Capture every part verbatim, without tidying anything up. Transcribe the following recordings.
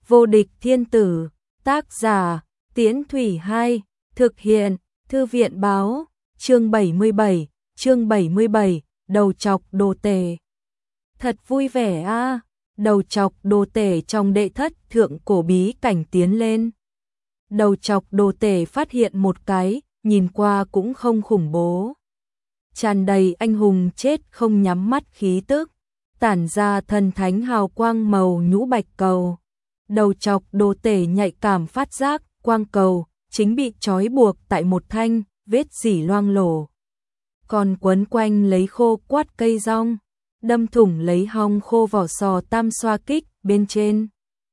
Vô địch thiên tử, tác giả, Tiễn Thủy Hai, thực hiện, Thư viện báo, chương bảy mươi bảy, chương bảy mươi bảy, đầu chọc đồ tể. Thật vui vẻ a, à. Đầu chọc đồ tể trong đệ thất thượng cổ bí cảnh tiến lên. Đầu chọc đồ tể phát hiện một cái, nhìn qua cũng không khủng bố. Tràn đầy anh hùng chết không nhắm mắt khí tức, tản ra thần thánh hào quang màu nhũ bạch cầu. Đầu chọc đồ tể nhạy cảm phát giác, quang cầu chính bị trói buộc tại một thanh vết dỉ loang lổ. Còn quấn quanh lấy khô quát cây rong, đâm thủng lấy hong khô vỏ sò tam xoa kích bên trên.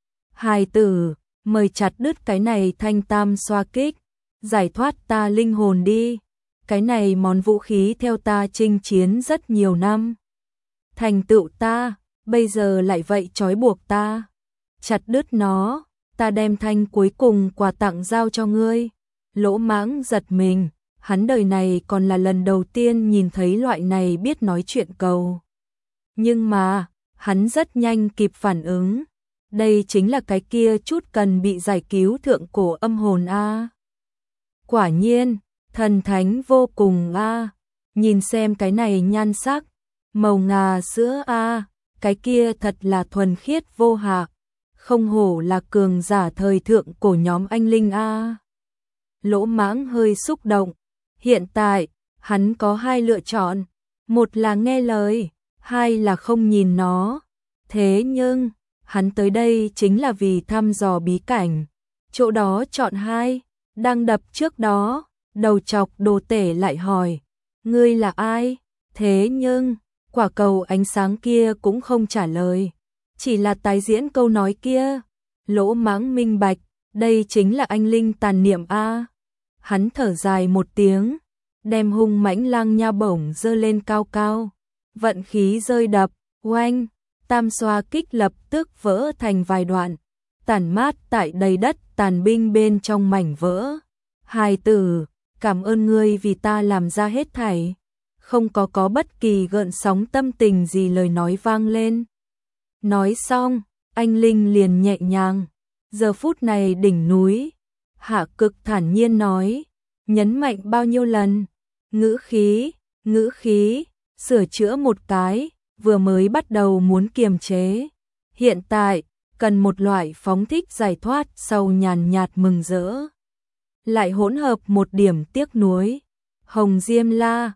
Hài tử, mời chặt đứt cái này thanh tam xoa kích, giải thoát ta linh hồn đi. Cái này món vũ khí theo ta chinh chiến rất nhiều năm. Thành tựu ta, bây giờ lại vậy trói buộc ta. Chặt đứt nó, ta đem thanh cuối cùng quà tặng giao cho ngươi. Lỗ Mãng giật mình, hắn đời này còn là lần đầu tiên nhìn thấy loại này biết nói chuyện cầu. Nhưng mà, hắn rất nhanh kịp phản ứng. Đây chính là cái kia chút cần bị giải cứu thượng cổ âm hồn a. Quả nhiên, thần thánh vô cùng a. Nhìn xem cái này nhan sắc, màu ngà sữa a, cái kia thật là thuần khiết vô hạ. Không hổ là cường giả thời thượng cổ nhóm anh linh a. Lỗ Mãng hơi xúc động. Hiện tại, hắn có hai lựa chọn. Một là nghe lời, hai là không nhìn nó. Thế nhưng, hắn tới đây chính là vì thăm dò bí cảnh. Chỗ đó chọn hai, đang đập trước đó, đầu chọc đồ tể lại hỏi. Ngươi là ai? Thế nhưng, quả cầu ánh sáng kia cũng không trả lời. Chỉ là tái diễn câu nói kia. Lỗ Mãng minh bạch, đây chính là anh linh tàn niệm a. Hắn thở dài một tiếng, đem hung mãnh lang nha bổng giơ lên cao cao. Vận khí rơi đập, oanh, tam xoa kích lập tức vỡ thành vài đoạn, tản mát tại đầy đất tàn binh bên trong mảnh vỡ. Hài tử, cảm ơn ngươi vì ta làm ra hết thảy. Không có có bất kỳ gợn sóng tâm tình gì lời nói vang lên. Nói xong, anh linh liền nhẹ nhàng. Giờ phút này đỉnh núi, Hạ Cực thản nhiên nói, nhấn mạnh bao nhiêu lần, ngữ khí, ngữ khí, sửa chữa một cái, vừa mới bắt đầu muốn kiềm chế. Hiện tại, cần một loại phóng thích giải thoát sau nhàn nhạt mừng rỡ. Lại hỗn hợp một điểm tiếc nuối. Hồng Diêm La,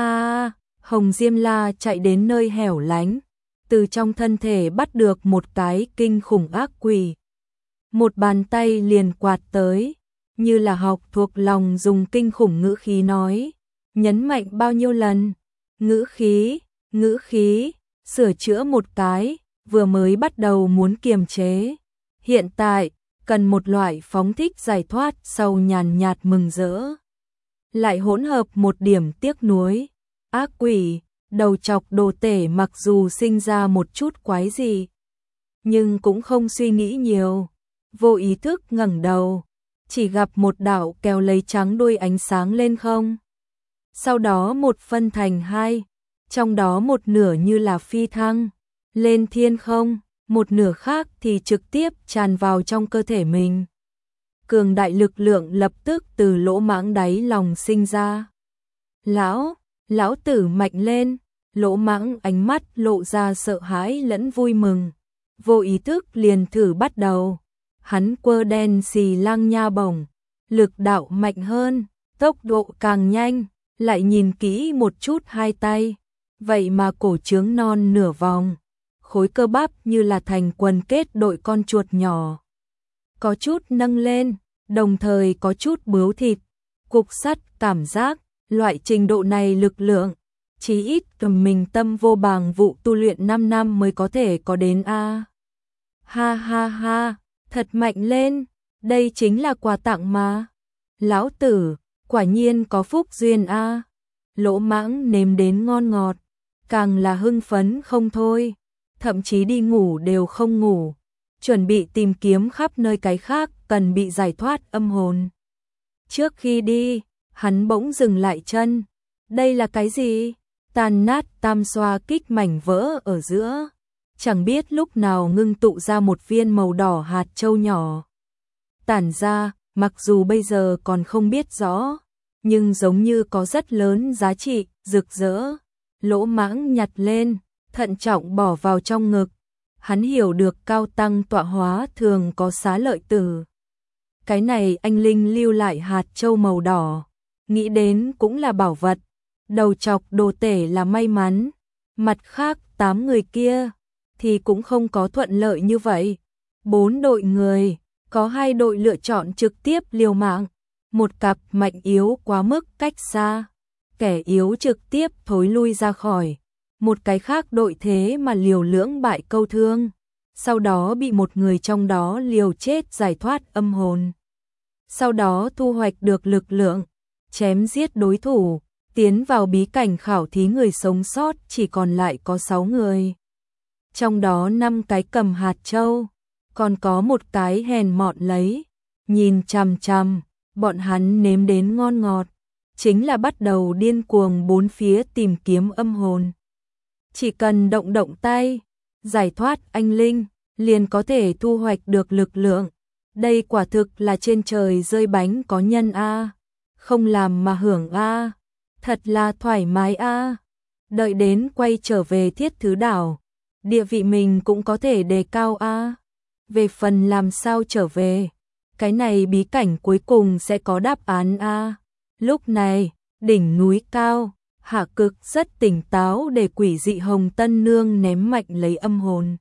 a Hồng Diêm La chạy đến nơi hẻo lánh, từ trong thân thể bắt được một cái kinh khủng ác quỷ. Một bàn tay liền quạt tới, như là học thuộc lòng dùng kinh khủng ngữ khí nói, nhấn mạnh bao nhiêu lần, ngữ khí, ngữ khí, sửa chữa một cái, vừa mới bắt đầu muốn kiềm chế. Hiện tại, cần một loại phóng thích giải thoát sau nhàn nhạt mừng rỡ. Lại hỗn hợp một điểm tiếc nuối. Ác quỷ, đầu chọc đồ tể mặc dù sinh ra một chút quái gì, nhưng cũng không suy nghĩ nhiều. Vô ý thức ngẩng đầu, chỉ gặp một đạo kèo lấy trắng đuôi ánh sáng lên không. Sau đó một phân thành hai, trong đó một nửa như là phi thăng lên thiên không, một nửa khác thì trực tiếp tràn vào trong cơ thể mình. Cường đại lực lượng lập tức từ Lỗ Mãng đáy lòng sinh ra. Lão, lão tử mạnh lên. Lỗ Mãng ánh mắt lộ ra sợ hãi lẫn vui mừng. Vô ý thức liền thử bắt đầu. Hắn quơ đen xì lang nha bổng, lực đạo mạnh hơn, tốc độ càng nhanh, lại nhìn kỹ một chút hai tay. Vậy mà cổ trướng non nửa vòng, khối cơ bắp như là thành quần kết đội con chuột nhỏ. Có chút nâng lên, đồng thời có chút bướu thịt, cục sắt cảm giác, loại trình độ này lực lượng, chí ít cầm mình tâm vô bàng vụ tu luyện năm năm mới có thể có đến a. Ha ha ha, thật mạnh lên, đây chính là quà tặng mà. Lão tử, quả nhiên có phúc duyên a. Lỗ Mãng nếm đến ngon ngọt, càng là hưng phấn không thôi, thậm chí đi ngủ đều không ngủ, chuẩn bị tìm kiếm khắp nơi cái khác cần bị giải thoát âm hồn. Trước khi đi, hắn bỗng dừng lại chân. Đây là cái gì? Tàn nát tam xoa kích mảnh vỡ ở giữa. chẳng biết lúc nào ngưng tụ ra một viên màu đỏ hạt châu nhỏ. Tản ra, mặc dù bây giờ còn không biết rõ, nhưng giống như có rất lớn giá trị, rực rỡ. Lỗ Mãng nhặt lên, thận trọng bỏ vào trong ngực. Hắn hiểu được cao tăng tọa hóa thường có xá lợi tử. Cái này anh Linh lưu lại hạt châu màu đỏ, nghĩ đến cũng là bảo vật. Đầu chọc Đồ Tể là may mắn, mặt khác tám người kia thì cũng không có thuận lợi như vậy. Bốn đội người, có hai đội lựa chọn trực tiếp liều mạng, một cặp mạnh yếu quá mức cách xa, kẻ yếu trực tiếp thối lui ra khỏi, một cái khác đội thế mà liều lưỡng bại câu thương, sau đó bị một người trong đó liều chết giải thoát âm hồn. Sau đó thu hoạch được lực lượng, chém giết đối thủ, tiến vào bí cảnh khảo thí người sống sót chỉ còn lại có sáu người. Trong đó năm cái cầm hạt châu, còn có một cái hèn mọn lấy, nhìn chằm chằm, bọn hắn nếm đến ngon ngọt, chính là bắt đầu điên cuồng bốn phía tìm kiếm âm hồn. Chỉ cần động động tay, giải thoát anh Linh, liền có thể thu hoạch được lực lượng. Đây quả thực là trên trời rơi bánh có nhân a, không làm mà hưởng a, thật là thoải mái a. Đợi đến quay trở về Thiết Thứ Đảo, địa vị mình cũng có thể đề cao a. Về phần làm sao trở về, cái này bí cảnh cuối cùng sẽ có đáp án a. Lúc này, đỉnh núi cao, Hạ Cực rất tỉnh táo để quỷ dị Hồng Tân Nương ném mạnh lấy âm hồn.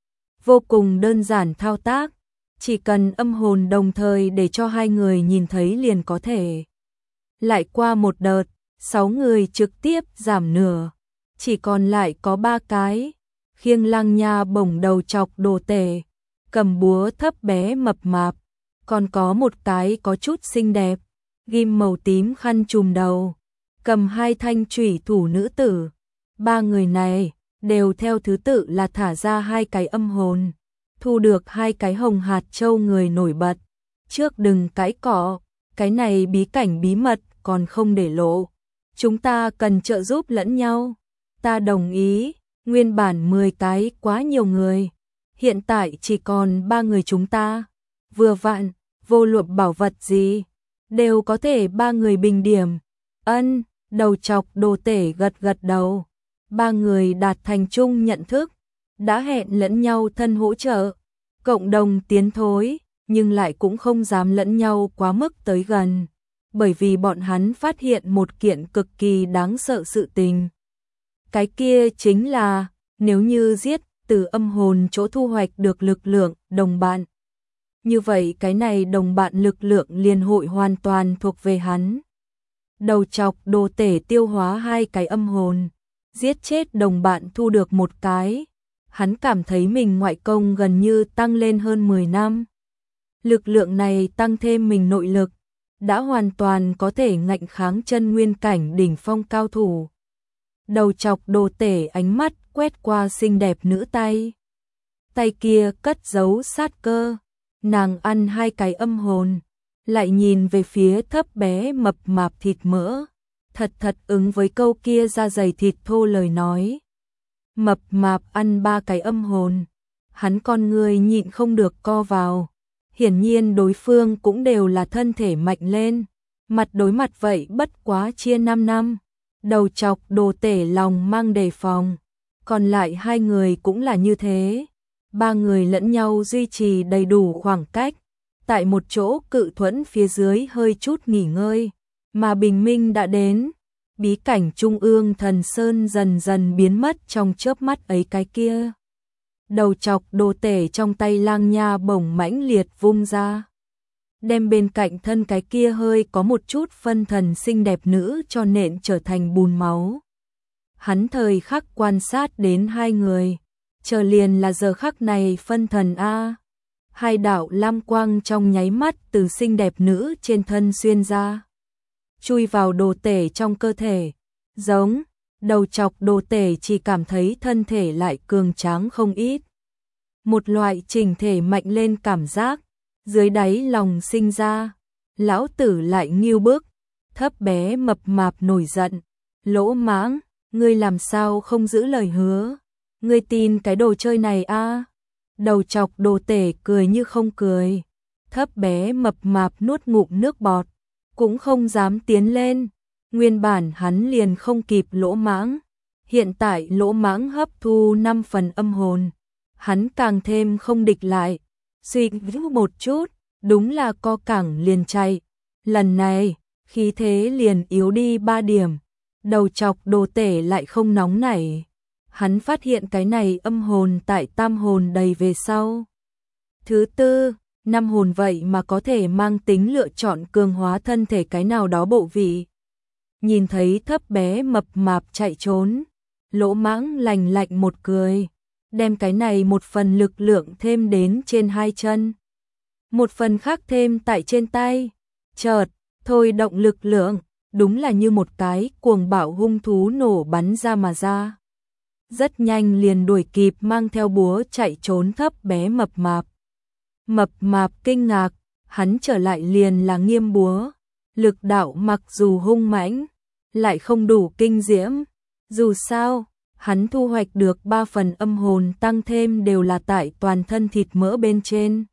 Vô cùng đơn giản thao tác, chỉ cần âm hồn đồng thời để cho hai người nhìn thấy liền có thể. Lại qua một đợt, sáu người trực tiếp giảm nửa, chỉ còn lại có ba cái. Khiêng Lăng Nha bổng đầu chọc Đồ Tể, cầm búa thấp bé mập mạp, còn có một cái có chút xinh đẹp, ghim màu tím khăn trùm đầu, cầm hai thanh chủy thủ nữ tử. Ba người này đều theo thứ tự là thả ra hai cái âm hồn, thu được hai cái hồng hạt châu người nổi bật. Trước đừng cãi cọ, cái này bí cảnh bí mật còn không để lộ, chúng ta cần trợ giúp lẫn nhau. Ta đồng ý, nguyên bản mười cái quá nhiều người, hiện tại chỉ còn ba người chúng ta. Vừa vặn, vô luận bảo vật gì, đều có thể ba người bình điểm. Ân, đầu chọc Đồ Tể gật gật đầu. Ba người đạt thành chung nhận thức, đã hẹn lẫn nhau thân hỗ trợ, cộng đồng tiến thối, nhưng lại cũng không dám lẫn nhau quá mức tới gần, bởi vì bọn hắn phát hiện một kiện cực kỳ đáng sợ sự tình. Cái kia chính là, nếu như giết từ âm hồn chỗ thu hoạch được lực lượng đồng bạn, như vậy cái này đồng bạn lực lượng liên hội hoàn toàn thuộc về hắn. Đầu chọc Đồ Tể tiêu hóa hai cái âm hồn, giết chết đồng bạn thu được một cái. Hắn cảm thấy mình ngoại công gần như tăng lên hơn mười năm. Lực lượng này tăng thêm mình nội lực, đã hoàn toàn có thể ngạnh kháng chân nguyên cảnh đỉnh phong cao thủ. Đầu chọc Đồ Tể ánh mắt quét qua xinh đẹp nữ tay. Tay kia cất giấu sát cơ, nàng ăn hai cái âm hồn, lại nhìn về phía thấp bé mập mạp thịt mỡ, thật thật ứng với câu kia da dày thịt thô lời nói. Mập mạp ăn ba cái âm hồn, hắn con người nhịn không được co vào. Hiển nhiên đối phương cũng đều là thân thể mạnh lên, mặt đối mặt vậy bất quá chia năm năm. Đầu chọc Đồ Tể lòng mang đề phòng, còn lại hai người cũng là như thế. Ba người lẫn nhau duy trì đầy đủ khoảng cách, tại một chỗ cự thuẫn phía dưới hơi chút nghỉ ngơi, mà bình minh đã đến. Bí cảnh trung ương Thần Sơn dần dần biến mất trong chớp mắt ấy cái kia. Đầu chọc Đồ Tể trong tay Lang Nha bổng mãnh liệt vung ra, đem bên cạnh thân cái kia hơi có một chút phân thần xinh đẹp nữ cho nện trở thành bùn máu. Hắn thời khắc quan sát đến hai người, chờ liền là giờ khắc này phân thần a. Hai đạo lam quang trong nháy mắt từ xinh đẹp nữ trên thân xuyên ra, chui vào Đồ Tể trong cơ thể. Giống, đầu chọc Đồ Tể chỉ cảm thấy thân thể lại cường tráng không ít. Một loại chỉnh thể mạnh lên cảm giác, dưới đáy lòng sinh ra. Lão tử lại nghiêu bức, thấp bé mập mạp nổi giận. Lỗ Mãng, ngươi làm sao không giữ lời hứa? Ngươi tin cái đồ chơi này a? Đầu chọc đồ tể cười như không cười. Thấp bé mập mạp nuốt ngụm nước bọt, cũng không dám tiến lên. Nguyên bản hắn liền không kịp Lỗ Mãng, hiện tại Lỗ Mãng hấp thu năm phần âm hồn, hắn càng thêm không địch lại. Suy nghĩ một chút, đúng là co cẳng liền chạy. Lần này, khí thế liền yếu đi ba điểm. Đầu chọc đồ tể lại không nóng nảy. Hắn phát hiện cái này âm hồn tại tam hồn đầy về sau. Thứ tư, năm hồn vậy mà có thể mang tính lựa chọn cường hóa thân thể cái nào đó bộ vị. Nhìn thấy thấp bé mập mạp chạy trốn, Lỗ Mãng lành lạnh một cười, đem cái này một phần lực lượng thêm đến trên hai chân, một phần khác thêm tại trên tay. Chợt, thôi động lực lượng, đúng là như một cái cuồng bạo hung thú nổ bắn ra mà ra. Rất nhanh liền đuổi kịp mang theo búa chạy trốn thấp bé mập mạp. Mập mạp kinh ngạc, hắn trở lại liền là nghiêm búa. Lực đạo mặc dù hung mãnh, lại không đủ kinh diễm. Dù sao, hắn thu hoạch được ba phần âm hồn tăng thêm đều là tại toàn thân thịt mỡ bên trên.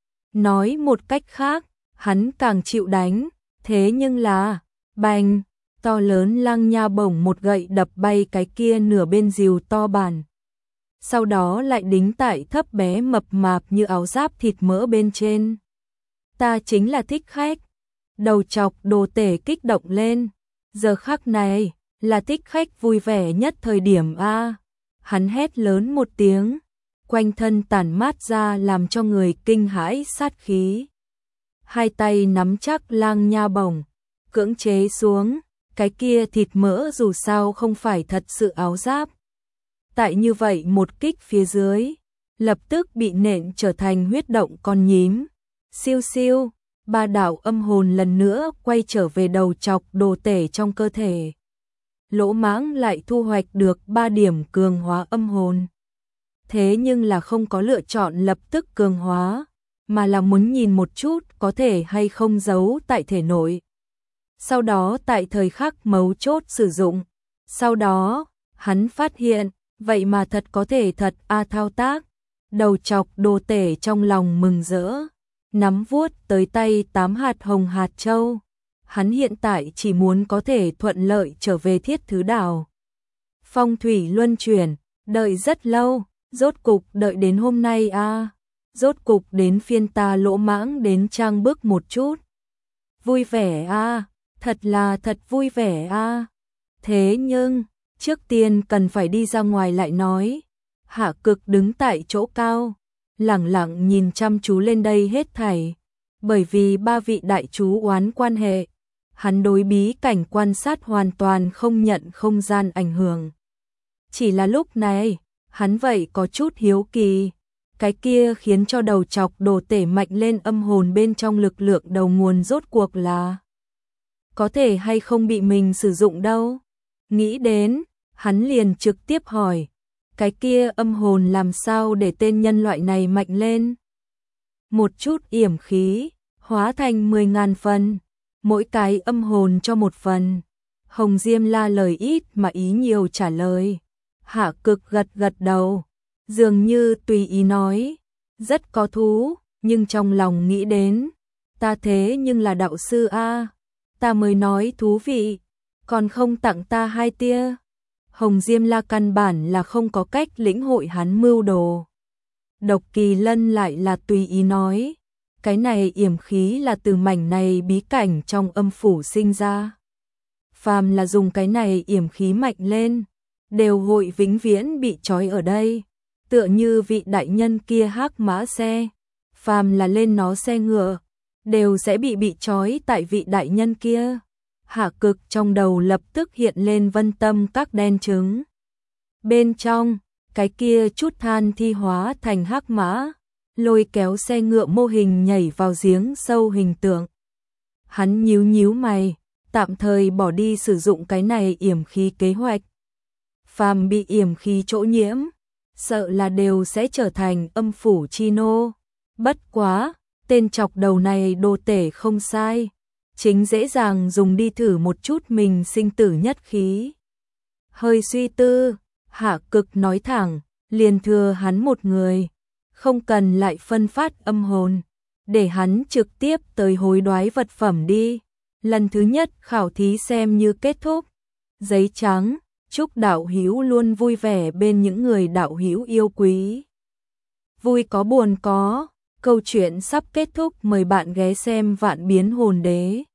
Nói một cách khác, hắn càng chịu đánh, thế nhưng là, bành, to lớn lăng nha bổng một gậy đập bay cái kia nửa bên rìu to bản. Sau đó lại đính tại thấp bé mập mạp như áo giáp thịt mỡ bên trên. Ta chính là thích khách. Đầu chọc đồ tể kích động lên. Giờ khắc này, là thích khách vui vẻ nhất thời điểm a. Hắn hét lớn một tiếng, quanh thân tản mát ra làm cho người kinh hãi sát khí. Hai tay nắm chắc lang nha bổng, cưỡng chế xuống, cái kia thịt mỡ dù sao không phải thật sự áo giáp. Tại như vậy một kích phía dưới, lập tức bị nện trở thành huyết động con nhím. Siêu siêu, ba đạo âm hồn lần nữa quay trở về đầu chọc đồ tể trong cơ thể. Lỗ Mãng lại thu hoạch được ba điểm cường hóa âm hồn. Thế nhưng là không có lựa chọn lập tức cường hóa, mà là muốn nhìn một chút có thể hay không giấu tại thể nội. Sau đó tại thời khắc mấu chốt sử dụng. Sau đó, hắn phát hiện, vậy mà thật có thể thật a thao tác. Đầu chọc đồ tể trong lòng mừng rỡ, nắm vuốt tới tay tám hạt hồng hạt châu. Hắn hiện tại chỉ muốn có thể thuận lợi trở về Thiết Thứ Đảo. Phong thủy luân chuyển, đợi rất lâu, rốt cục đợi đến hôm nay a. À. Rốt cục đến phiên ta Lỗ Mãng đến trang bước một chút. Vui vẻ a, à, thật là thật vui vẻ a. À. Thế nhưng, trước tiên cần phải đi ra ngoài lại nói. Hạ Cực đứng tại chỗ cao, lẳng lặng nhìn chăm chú lên đây hết thảy. Bởi vì ba vị đại chú oán quan hệ, hắn đối bí cảnh quan sát hoàn toàn không nhận không gian ảnh hưởng. Chỉ là lúc này, hắn vậy có chút hiếu kỳ. Cái kia khiến cho đầu chọc đồ tể mạnh lên âm hồn bên trong lực lượng đầu nguồn rốt cuộc là có thể hay không bị mình sử dụng đâu. Nghĩ đến, hắn liền trực tiếp hỏi, cái kia âm hồn làm sao để tên nhân loại này mạnh lên? Một chút yểm khí, hóa thành mười ngàn phần, mỗi cái âm hồn cho một phần. Hồng Diêm La lời ít mà ý nhiều trả lời. Hạ Cực gật gật đầu, dường như tùy ý nói, rất có thú, nhưng trong lòng nghĩ đến, ta thế nhưng là đạo sư a, ta mới nói thú vị, còn không tặng ta hai tia. Hồng Diêm La căn bản là không có cách lĩnh hội hắn mưu đồ. Độc Kỳ Lân lại là tùy ý nói, cái này yểm khí là từ mảnh này bí cảnh trong âm phủ sinh ra. Phàm là dùng cái này yểm khí mạnh lên, đều hội vĩnh viễn bị trói ở đây. Tựa như vị đại nhân kia hắc mã xe, phàm là lên nó xe ngựa, đều sẽ bị bị trói tại vị đại nhân kia. Hạ Cực trong đầu lập tức hiện lên vân tâm các đen trứng. Bên trong, cái kia chút than thi hóa thành hắc mã, lôi kéo xe ngựa mô hình nhảy vào giếng sâu hình tượng. Hắn nhíu nhíu mày, tạm thời bỏ đi sử dụng cái này yểm khí kế hoạch. Phàm bị yểm khí chỗ nhiễm, sợ là đều sẽ trở thành âm phủ chi nô. Bất quá, tên chọc đầu này đồ tể không sai, chính dễ dàng dùng đi thử một chút mình sinh tử nhất khí. Hơi suy tư, Hạ Cực nói thẳng, liền thừa hắn một người, không cần lại phân phát âm hồn, để hắn trực tiếp tới hối đoái vật phẩm đi. Lần thứ nhất khảo thí xem như kết thúc. Giấy trắng, chúc đạo hữu luôn vui vẻ bên những người đạo hữu yêu quý. Vui có buồn có, câu chuyện sắp kết thúc, mời bạn ghé xem Vạn Biến Hồn Đế.